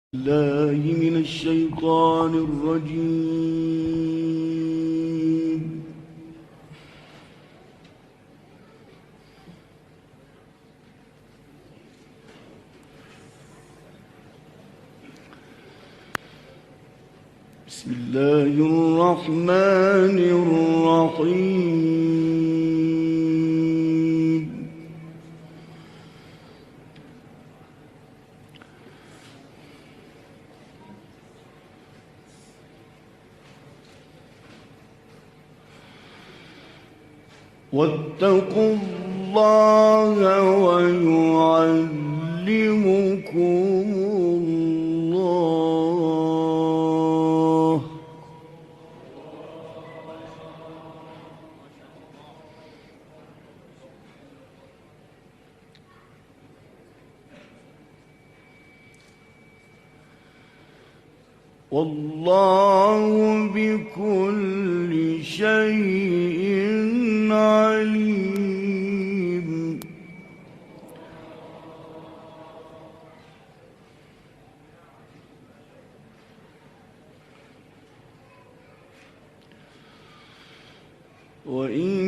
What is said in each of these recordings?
الله من الشيطان الرجيم. بسم الله الرحمن الرحيم. واتقوا الله ويعلمكم الله. والله بكل شيء عليم. وإن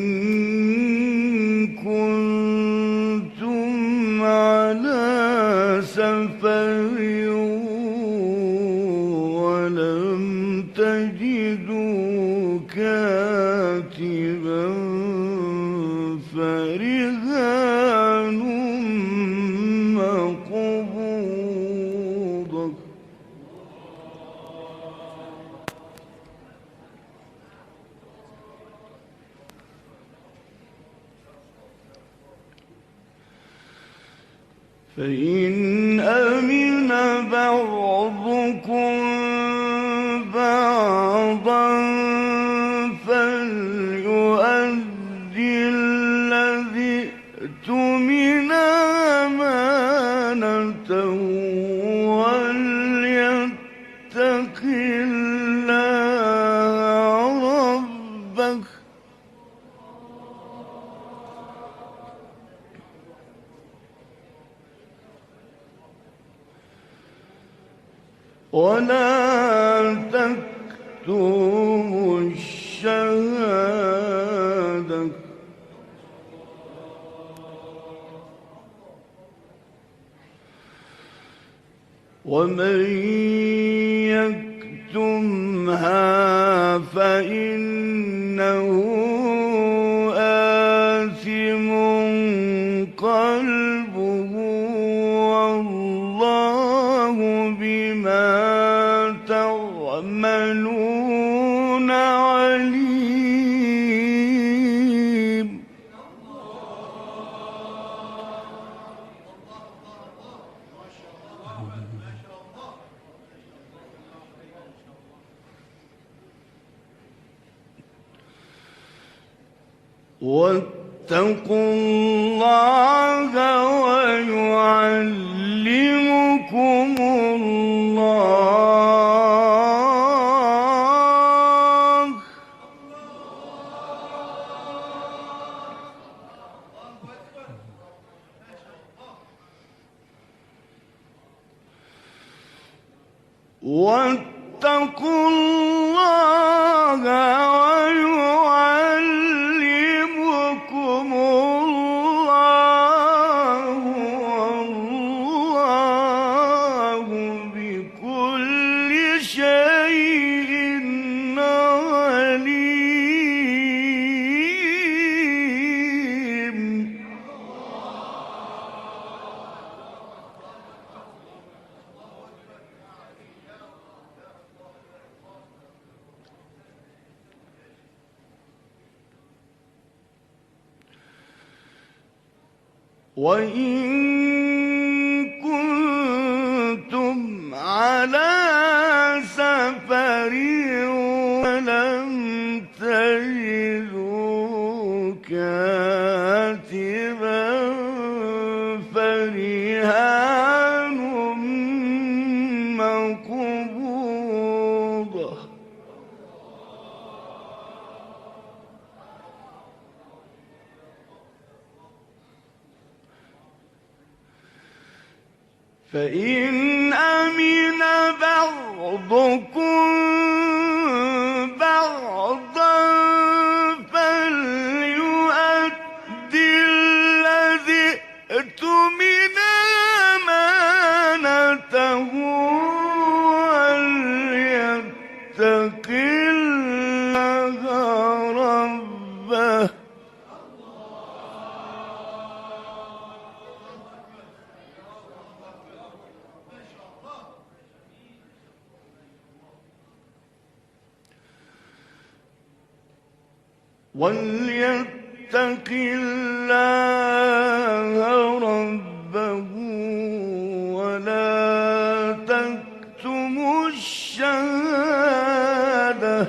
كنتم على سفر ولم تجدوا كاتبا فرهان مقبوضة. فإن أمن بعضكم بعضا فليؤدي الذي اؤتمن أمانته وليتق الله ربه. ولا تكتموا الشهادة ومن يكتمها فإنه آثم قلبه والله بما تعملون عليم. واتقوا الله ويعلمكم الله. واتقوا الله ويعلمكم الله والله بكل شيء عليم. وإن كنتم على سفر ولم تجدوا كاتبا فرهان مقبوضة. فإن أمن بعضكم بعضا فليؤدي الذي اؤتمن أمانته وليتق الله ربه. وليتق الله ربه ولا تكتموا الشهادة.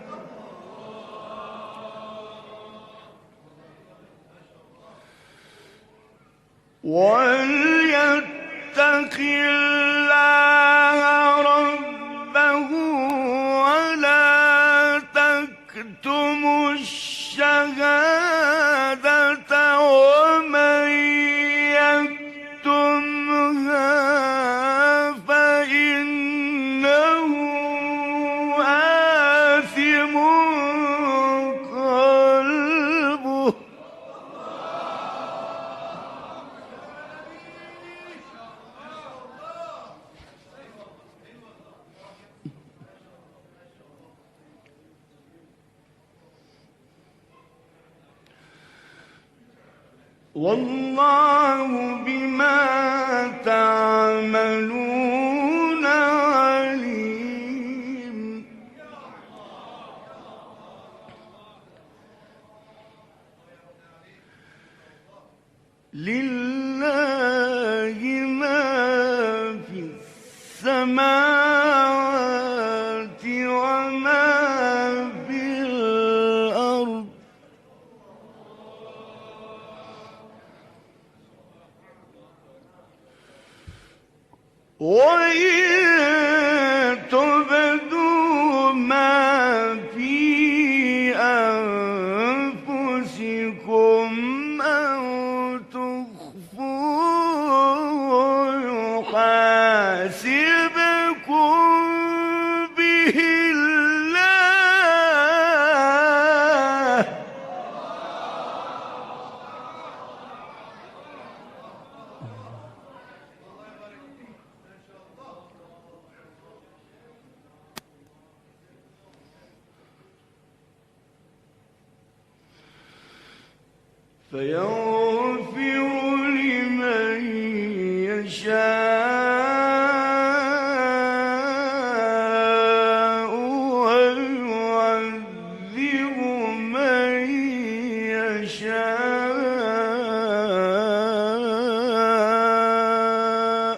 وليتق الله ربه ولا تكتموا الشهادة ومن يكتمها فإنه آثم قلبه. والله بما تعملون عليم. لله ما في السماوات وما في الأرض. وإن تبدوا ما في أنفسكم أو تخفوه يحاسبكم به الله. فيغفر لمن يشاء ويعذب من يشاء.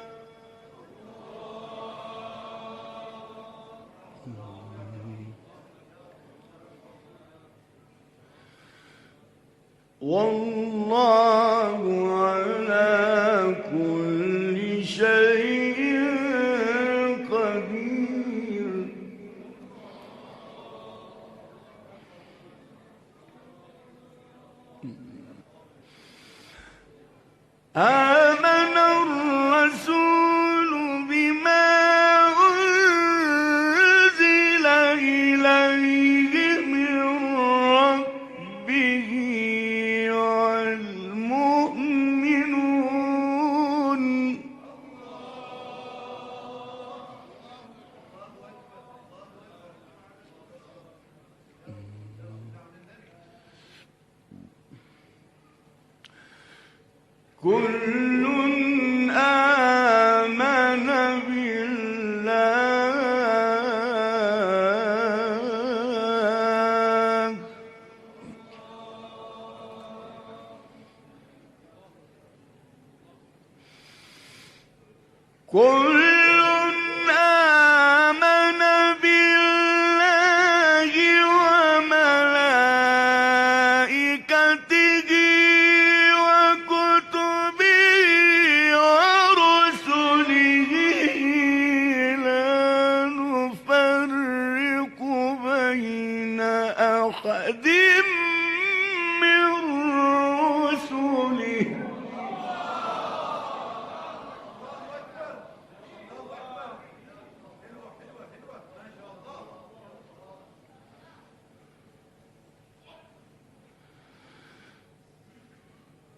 والله على كل شيء قدير. آمن الرسول بما أنزل إليه من ربه والمؤمنون. كل آمن بالله كل آمن بالله وملائكته وكتبه ورسله لا نفرق بين أحد من رسله.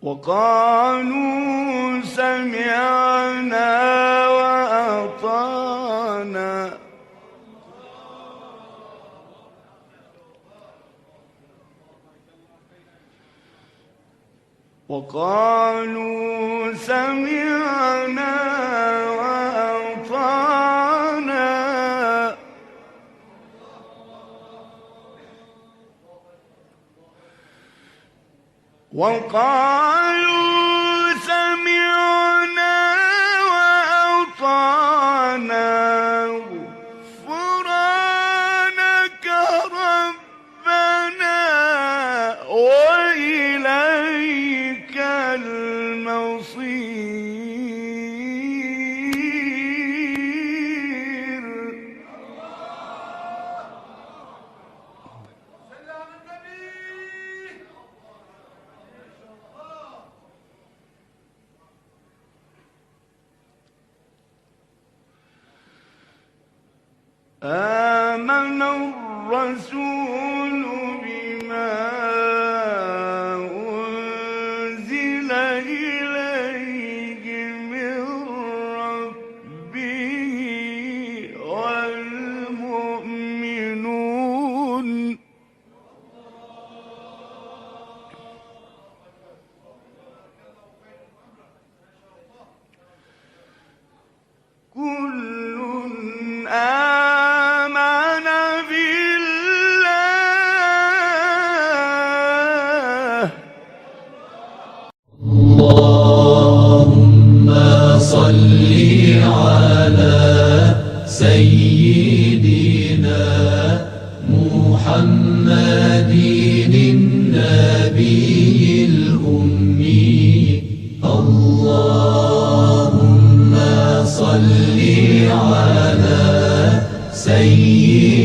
وقالوا سمعنا وأطعنا وقالوا سمعنا وأطعنا وقالوا سمعنا وأطعنا غفرانك ربنا وإليك المصير. آمن الرسول بما أنزل إليه من ربه والمؤمنون كل آمن بالله. اللهم صل على سيدنا محمد النبي الأمي. اللهم صل على سيدنا